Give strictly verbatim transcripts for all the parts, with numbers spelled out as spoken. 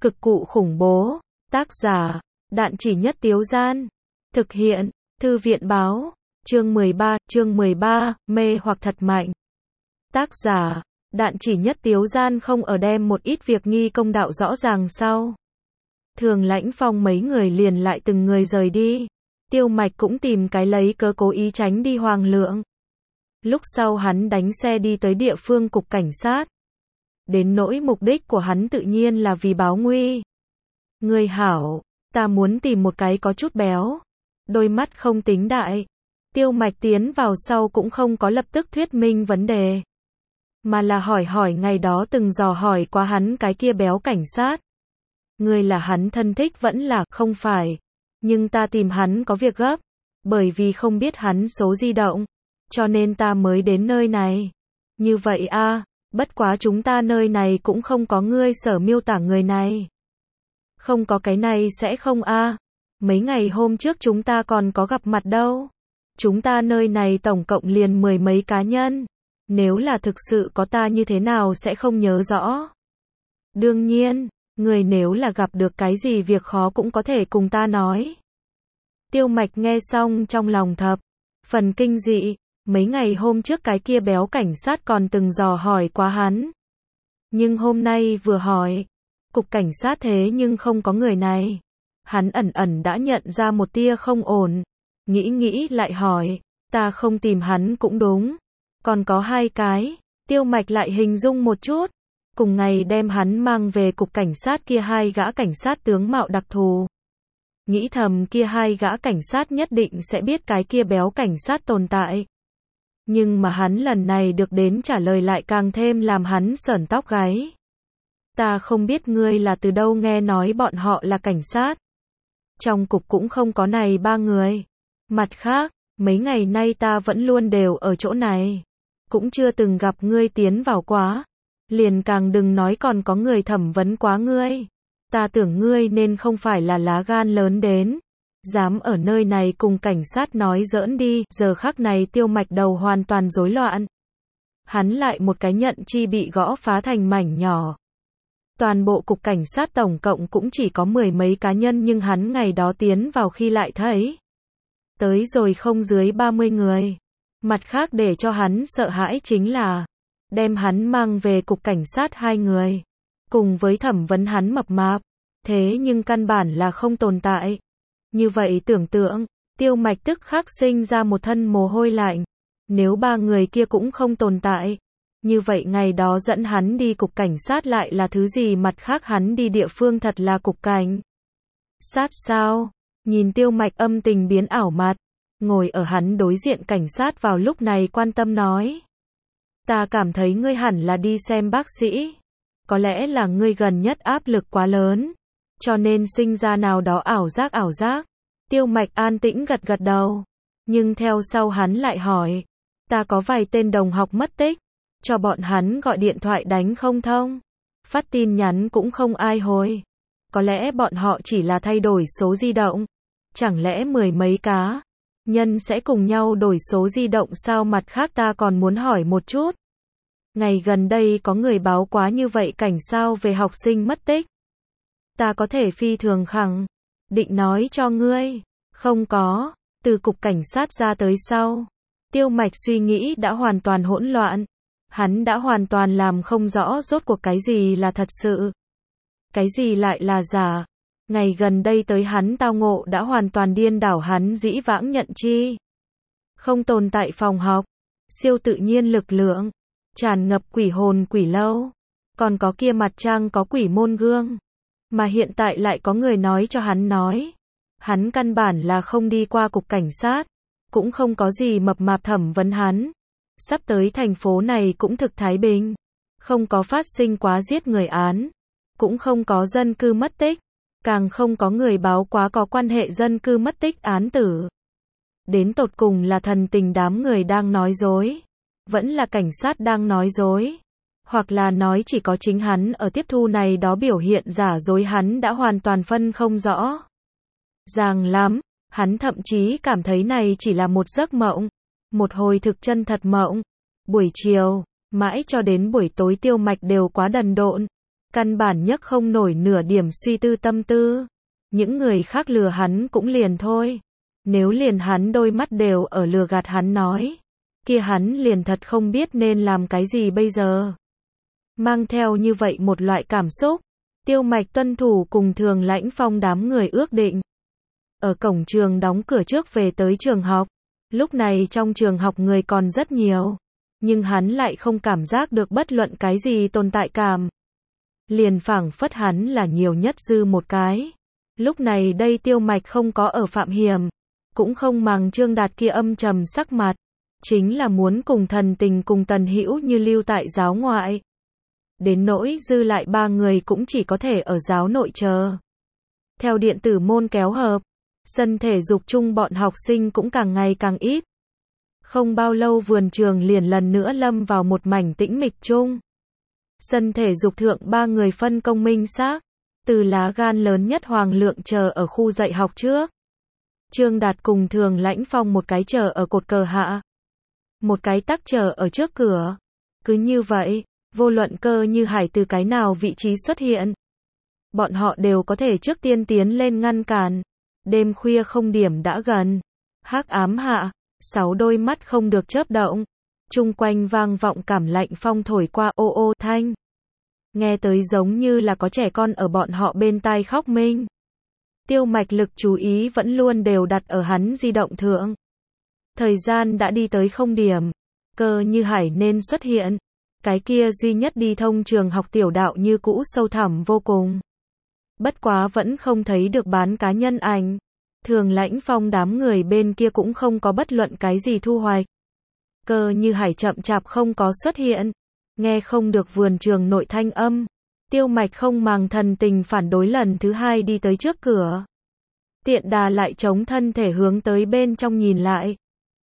Cực cụ khủng bố. Tác giả, Đạn Chỉ Nhất Tiếu Gian. Thực hiện, Thư viện báo. Chương mười ba, chương mười ba, mê hoặc thật mạnh. Tác giả, Đạn Chỉ Nhất Tiếu Gian không ở đem một ít việc nghi công đạo rõ ràng sau. Thường Lãnh Phong mấy người liền lại từng người rời đi. Tiêu Mạch cũng tìm cái lấy cớ cố ý tránh đi Hoàng Lượng. Lúc sau hắn đánh xe đi tới địa phương cục cảnh sát. Đến nỗi mục đích của hắn tự nhiên là vì báo nguy. Người hảo, ta muốn tìm một cái có chút béo. Đôi mắt không tính đại. Tiêu Mạch tiến vào sau cũng không có lập tức thuyết minh vấn đề. Mà là hỏi hỏi ngày đó từng dò hỏi qua hắn cái kia béo cảnh sát. Người là hắn thân thích vẫn là không phải. Nhưng ta tìm hắn có việc gấp. Bởi vì không biết hắn số di động. Cho nên ta mới đến nơi này. Như vậy a à, bất quá chúng ta nơi này cũng không có ngươi sở miêu tả người này. Không có cái này sẽ không a à. Mấy ngày hôm trước chúng ta còn có gặp mặt đâu. Chúng ta nơi này tổng cộng liền mười mấy cá nhân. Nếu là thực sự có ta như thế nào sẽ không nhớ rõ. Đương nhiên, người nếu là gặp được cái gì việc khó cũng có thể cùng ta nói. Tiêu Mạch nghe xong trong lòng thập phần kinh dị. Mấy ngày hôm trước cái kia béo cảnh sát còn từng dò hỏi qua hắn. Nhưng hôm nay vừa hỏi, cục cảnh sát thế nhưng không có người này. Hắn ẩn ẩn đã nhận ra một tia không ổn. Nghĩ nghĩ lại hỏi, ta không tìm hắn cũng đúng. Còn có hai cái, Tiêu Mạch lại hình dung một chút. Cùng ngày đem hắn mang về cục cảnh sát kia hai gã cảnh sát tướng mạo đặc thù. Nghĩ thầm kia hai gã cảnh sát nhất định sẽ biết cái kia béo cảnh sát tồn tại. Nhưng mà hắn lần này được đến trả lời lại càng thêm làm hắn sởn tóc gáy. Ta không biết ngươi là từ đâu nghe nói bọn họ là cảnh sát. Trong cục cũng không có này ba người. Mặt khác, mấy ngày nay ta vẫn luôn đều ở chỗ này. Cũng chưa từng gặp ngươi tiến vào quá. Liền càng đừng nói còn có người thẩm vấn quá ngươi. Ta tưởng ngươi nên không phải là lá gan lớn đến. Dám ở nơi này cùng cảnh sát nói giỡn đi. Giờ khắc này Tiêu Mạch đầu hoàn toàn rối loạn. Hắn lại một cái nhận chi bị gõ phá thành mảnh nhỏ. Toàn bộ cục cảnh sát tổng cộng cũng chỉ có mười mấy cá nhân nhưng hắn ngày đó tiến vào khi lại thấy. Tới rồi không dưới ba mươi người. Mặt khác để cho hắn sợ hãi chính là đem hắn mang về cục cảnh sát hai người. Cùng với thẩm vấn hắn mập mạp. Thế nhưng căn bản là không tồn tại. Như vậy tưởng tượng, Tiêu Mạch tức khắc sinh ra một thân mồ hôi lạnh. Nếu ba người kia cũng không tồn tại. Như vậy ngày đó dẫn hắn đi cục cảnh sát lại là thứ gì mặt khác hắn đi địa phương thật là cục cảnh sát sao? Nhìn Tiêu Mạch âm tình biến ảo mặt. Ngồi ở hắn đối diện cảnh sát vào lúc này quan tâm nói. Ta cảm thấy ngươi hẳn là đi xem bác sĩ. Có lẽ là ngươi gần nhất áp lực quá lớn. Cho nên sinh ra nào đó ảo giác ảo giác. Tiêu Mạch an tĩnh gật gật đầu. Nhưng theo sau hắn lại hỏi. Ta có vài tên đồng học mất tích. Cho bọn hắn gọi điện thoại đánh không thông. Phát tin nhắn cũng không ai hồi. Có lẽ bọn họ chỉ là thay đổi số di động. Chẳng lẽ mười mấy cá nhân sẽ cùng nhau đổi số di động sao? Mặt khác ta còn muốn hỏi một chút. Ngày gần đây có người báo quá như vậy cảnh sao về học sinh mất tích. Ta có thể phi thường khẳng định nói cho ngươi. Không có. Từ cục cảnh sát ra tới sau. Tiêu Mạch suy nghĩ đã hoàn toàn hỗn loạn. Hắn đã hoàn toàn làm không rõ rốt cuộc cái gì là thật sự. Cái gì lại là giả. Ngày gần đây tới hắn tao ngộ đã hoàn toàn điên đảo hắn dĩ vãng nhận chi. Không tồn tại phòng học. Siêu tự nhiên lực lượng. Tràn ngập quỷ hồn quỷ lâu. Còn có kia mặt trăng có quỷ môn gương. Mà hiện tại lại có người nói cho hắn nói. Hắn căn bản là không đi qua cục cảnh sát. Cũng không có gì mập mạp thẩm vấn hắn. Sắp tới thành phố này cũng thực thái bình. Không có phát sinh quá giết người án. Cũng không có dân cư mất tích. Càng không có người báo quá có quan hệ dân cư mất tích án tử. Đến tột cùng là thần tình đám người đang nói dối. Vẫn là cảnh sát đang nói dối. Hoặc là nói chỉ có chính hắn ở tiếp thu này đó biểu hiện giả dối hắn đã hoàn toàn phân không rõ. Ràng lắm. Hắn thậm chí cảm thấy này chỉ là một giấc mộng. Một hồi thực chân thật mộng. Buổi chiều, mãi cho đến buổi tối Tiêu Mạch đều quá đần độn. Căn bản nhấc không nổi nửa điểm suy tư tâm tư. Những người khác lừa hắn cũng liền thôi. Nếu liền hắn đôi mắt đều ở lừa gạt hắn nói, kia hắn liền thật không biết nên làm cái gì bây giờ. Mang theo như vậy một loại cảm xúc, Tiêu Mạch tuân thủ cùng Thường Lãnh Phong đám người ước định. Ở cổng trường đóng cửa trước về tới trường học. Lúc này trong trường học người còn rất nhiều, nhưng hắn lại không cảm giác được bất luận cái gì tồn tại cảm. Liền phảng phất hắn là nhiều nhất dư một cái. Lúc này đây Tiêu Mạch không có ở phạm hiểm, cũng không màng Trương Đạt kia âm trầm sắc mặt, chính là muốn cùng Thần Tình cùng Tần Hữu Như lưu tại giáo ngoại. Đến nỗi dư lại ba người cũng chỉ có thể ở giáo nội chờ. Theo điện tử môn kéo hợp, sân thể dục chung bọn học sinh cũng càng ngày càng ít. Không bao lâu vườn trường liền lần nữa lâm vào một mảnh tĩnh mịch chung. Sân thể dục thượng ba người phân công minh xác, từ lá gan lớn nhất Hoàng Lượng chờ ở khu dạy học trước. Trương Đạt cùng Thường Lãnh Phong một cái chờ ở cột cờ hạ, một cái tắc chờ ở trước cửa. Cứ như vậy, vô luận Cơ Như Hải từ cái nào vị trí xuất hiện, bọn họ đều có thể trước tiên tiến lên ngăn cản. Đêm khuya không điểm đã gần, hắc ám hạ, sáu đôi mắt không được chớp động, chung quanh vang vọng cảm lạnh phong thổi qua ô ô thanh. Nghe tới giống như là có trẻ con ở bọn họ bên tai khóc minh. Tiêu Mạch lực chú ý vẫn luôn đều đặt ở hắn di động thượng. Thời gian đã đi tới không điểm, Cơ Như Hải nên xuất hiện. Cái kia duy nhất đi thông trường học tiểu đạo như cũ sâu thẳm vô cùng. Bất quá vẫn không thấy được bán cá nhân ảnh. Thường Lãnh Phong đám người bên kia cũng không có bất luận cái gì thu hoạch. Cơ Như Hải chậm chạp không có xuất hiện. Nghe không được vườn trường nội thanh âm. Tiêu Mạch không màng Thần Tình phản đối lần thứ hai đi tới trước cửa. Tiện đà lại chống thân thể hướng tới bên trong nhìn lại.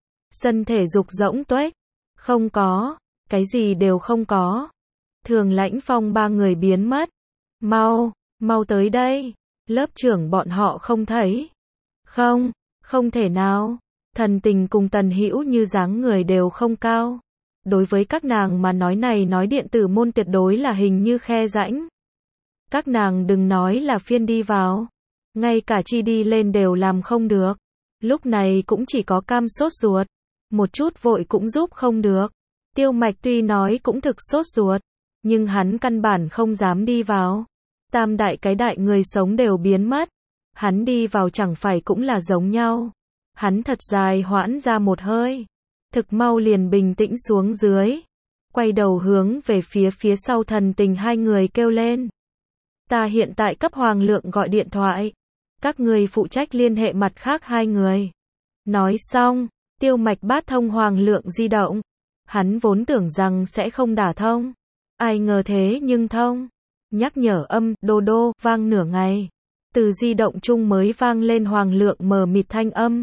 Sân thể dục rỗng tuếch. Không có. Cái gì đều không có. Thường Lãnh Phong ba người biến mất. Mau, mau tới đây. Lớp trưởng bọn họ không thấy. Không, không thể nào. Thần Tình cùng Tần Hữu Như dáng người đều không cao. Đối với các nàng mà nói này nói điện tử môn tuyệt đối là hình như khe rãnh. Các nàng đừng nói là phiên đi vào. Ngay cả chi đi lên đều làm không được. Lúc này cũng chỉ có cam sốt ruột. Một chút vội cũng giúp không được. Tiêu Mạch tuy nói cũng thực sốt ruột, nhưng hắn căn bản không dám đi vào. Tam đại cái đại người sống đều biến mất. Hắn đi vào chẳng phải cũng là giống nhau. Hắn thật dài hoãn ra một hơi. Thực mau liền bình tĩnh xuống dưới. Quay đầu hướng về phía phía sau Thần Tình hai người kêu lên. Ta hiện tại cấp Hoàng Lượng gọi điện thoại. Các người phụ trách liên hệ mặt khác hai người. Nói xong, Tiêu Mạch bát thông Hoàng Lượng di động. Hắn vốn tưởng rằng sẽ không đả thông. Ai ngờ thế nhưng thông. Nhắc nhở âm, đô đô, vang nửa ngày. Từ di động chung mới vang lên Hoàng Lượng mờ mịt thanh âm.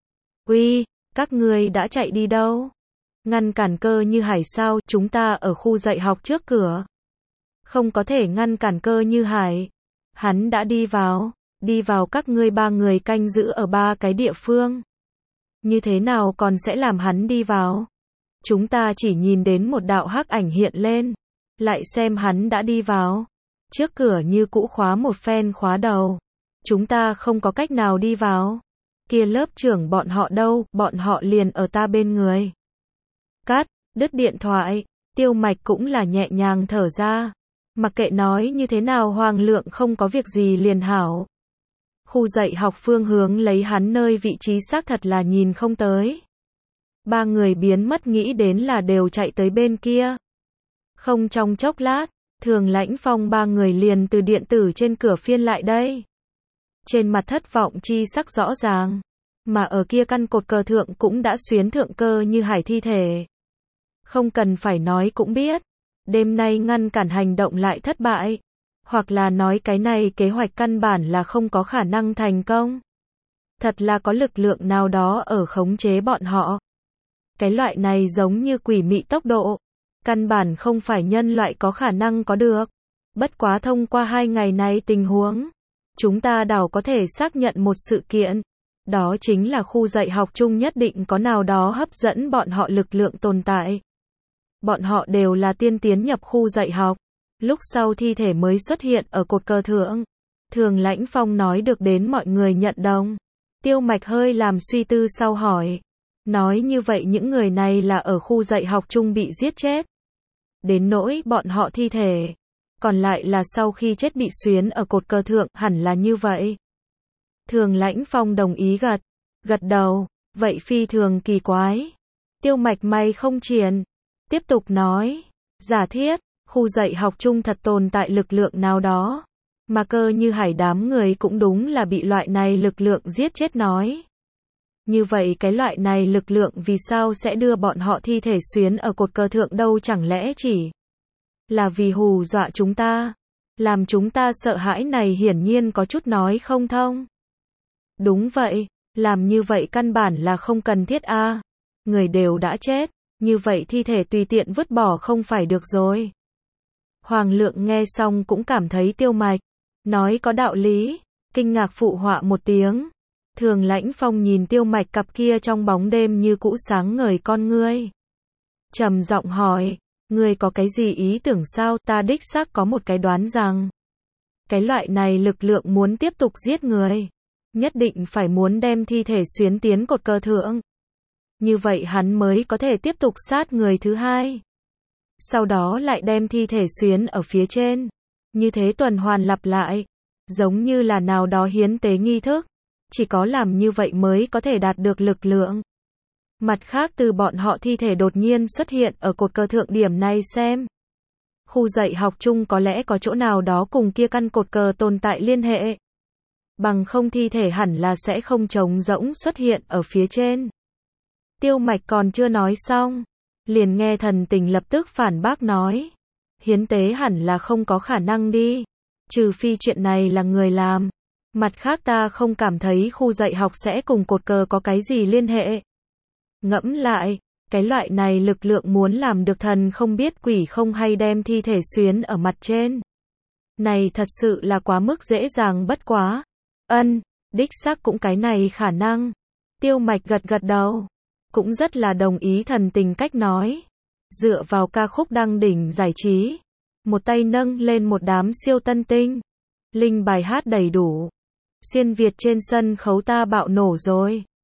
Uy, các người đã chạy đi đâu? Ngăn cản Cơ Như Hải sao? Chúng ta ở khu dạy học trước cửa. Không có thể ngăn cản Cơ Như Hải. Hắn đã đi vào. Đi vào các ngươi ba người canh giữ ở ba cái địa phương. Như thế nào còn sẽ làm hắn đi vào? Chúng ta chỉ nhìn đến một đạo hắc ảnh hiện lên. Lại xem hắn đã đi vào. Trước cửa như cũ khóa một phen khóa đầu. Chúng ta không có cách nào đi vào. Kia lớp trưởng bọn họ đâu, bọn họ liền ở ta bên người. Cắt, đứt điện thoại. Tiêu Mạch cũng là nhẹ nhàng thở ra. Mặc kệ nói như thế nào Hoàng Lượng không có việc gì liền hảo. Khu dạy học phương hướng lấy hắn nơi vị trí xác thật là nhìn không tới. Ba người biến mất nghĩ đến là đều chạy tới bên kia. Không trong chốc lát, Thường Lãnh Phong ba người liền từ điện tử trên cửa phiên lại đây. Trên mặt thất vọng chi sắc rõ ràng. Mà ở kia căn cột cờ thượng cũng đã xuyến thượng Cơ Như Hải thi thể. Không cần phải nói cũng biết. Đêm nay ngăn cản hành động lại thất bại. Hoặc là nói cái này kế hoạch căn bản là không có khả năng thành công. Thật là có lực lượng nào đó ở khống chế bọn họ. Cái loại này giống như quỷ mị tốc độ. Căn bản không phải nhân loại có khả năng có được. Bất quá thông qua hai ngày này tình huống. Chúng ta đảo có thể xác nhận một sự kiện. Đó chính là khu dạy học chung nhất định có nào đó hấp dẫn bọn họ lực lượng tồn tại. Bọn họ đều là tiên tiến nhập khu dạy học. Lúc sau thi thể mới xuất hiện ở cột cờ thượng. Thường Lãnh Phong nói được đến mọi người nhận đồng. Tiêu Mạch hơi làm suy tư sau hỏi. Nói như vậy những người này là ở khu dạy học chung bị giết chết. Đến nỗi bọn họ thi thể. Còn lại là sau khi chết bị xuyến ở cột cờ thượng, hẳn là như vậy. Thường Lãnh Phong đồng ý gật. Gật đầu. Vậy phi thường kỳ quái. Tiêu Mạch mày không triển. Tiếp tục nói. Giả thiết, khu dạy học chung thật tồn tại lực lượng nào đó. Mà cơ như hải đám người cũng đúng là bị loại này lực lượng giết chết nói. Như vậy cái loại này lực lượng vì sao sẽ đưa bọn họ thi thể xuyến ở cột cờ thượng đâu, chẳng lẽ chỉ là vì hù dọa chúng ta, làm chúng ta sợ hãi, này hiển nhiên có chút nói không thông. Đúng vậy, làm như vậy căn bản là không cần thiết a. À. Người đều đã chết, như vậy thi thể tùy tiện vứt bỏ không phải được rồi. Hoàng Lượng nghe xong cũng cảm thấy Tiêu Mạch nói có đạo lý, kinh ngạc phụ họa một tiếng. Thường Lãnh Phong nhìn Tiêu Mạch cặp kia trong bóng đêm như cũ sáng ngời con ngươi. Trầm giọng hỏi, ngươi có cái gì ý tưởng sao? Ta đích xác có một cái đoán rằng, cái loại này lực lượng muốn tiếp tục giết người, nhất định phải muốn đem thi thể xuyến tiến cột cờ thượng. Như vậy hắn mới có thể tiếp tục sát người thứ hai. Sau đó lại đem thi thể xuyến ở phía trên. Như thế tuần hoàn lặp lại, giống như là nào đó hiến tế nghi thức. Chỉ có làm như vậy mới có thể đạt được lực lượng. Mặt khác từ bọn họ thi thể đột nhiên xuất hiện ở cột cờ thượng điểm này xem. Khu dạy học chung có lẽ có chỗ nào đó cùng kia căn cột cờ tồn tại liên hệ. Bằng không thi thể hẳn là sẽ không trống rỗng xuất hiện ở phía trên. Tiêu Mạch còn chưa nói xong, liền nghe Thần Tình lập tức phản bác nói. Hiến tế hẳn là không có khả năng đi. Trừ phi chuyện này là người làm. Mặt khác ta không cảm thấy khu dạy học sẽ cùng cột cờ có cái gì liên hệ. Ngẫm lại, cái loại này lực lượng muốn làm được thần không biết quỷ không hay đem thi thể xuyến ở mặt trên. Này thật sự là quá mức dễ dàng bất quá. Ân, đích xác cũng cái này khả năng. Tiêu Mạch gật gật đầu. Cũng rất là đồng ý Thần Tình cách nói. Dựa vào ca khúc đăng đỉnh giải trí. Một tay nâng lên một đám siêu tân tinh. Linh bài hát đầy đủ. Xuyên Việt trên sân khấu ta bạo nổ rồi.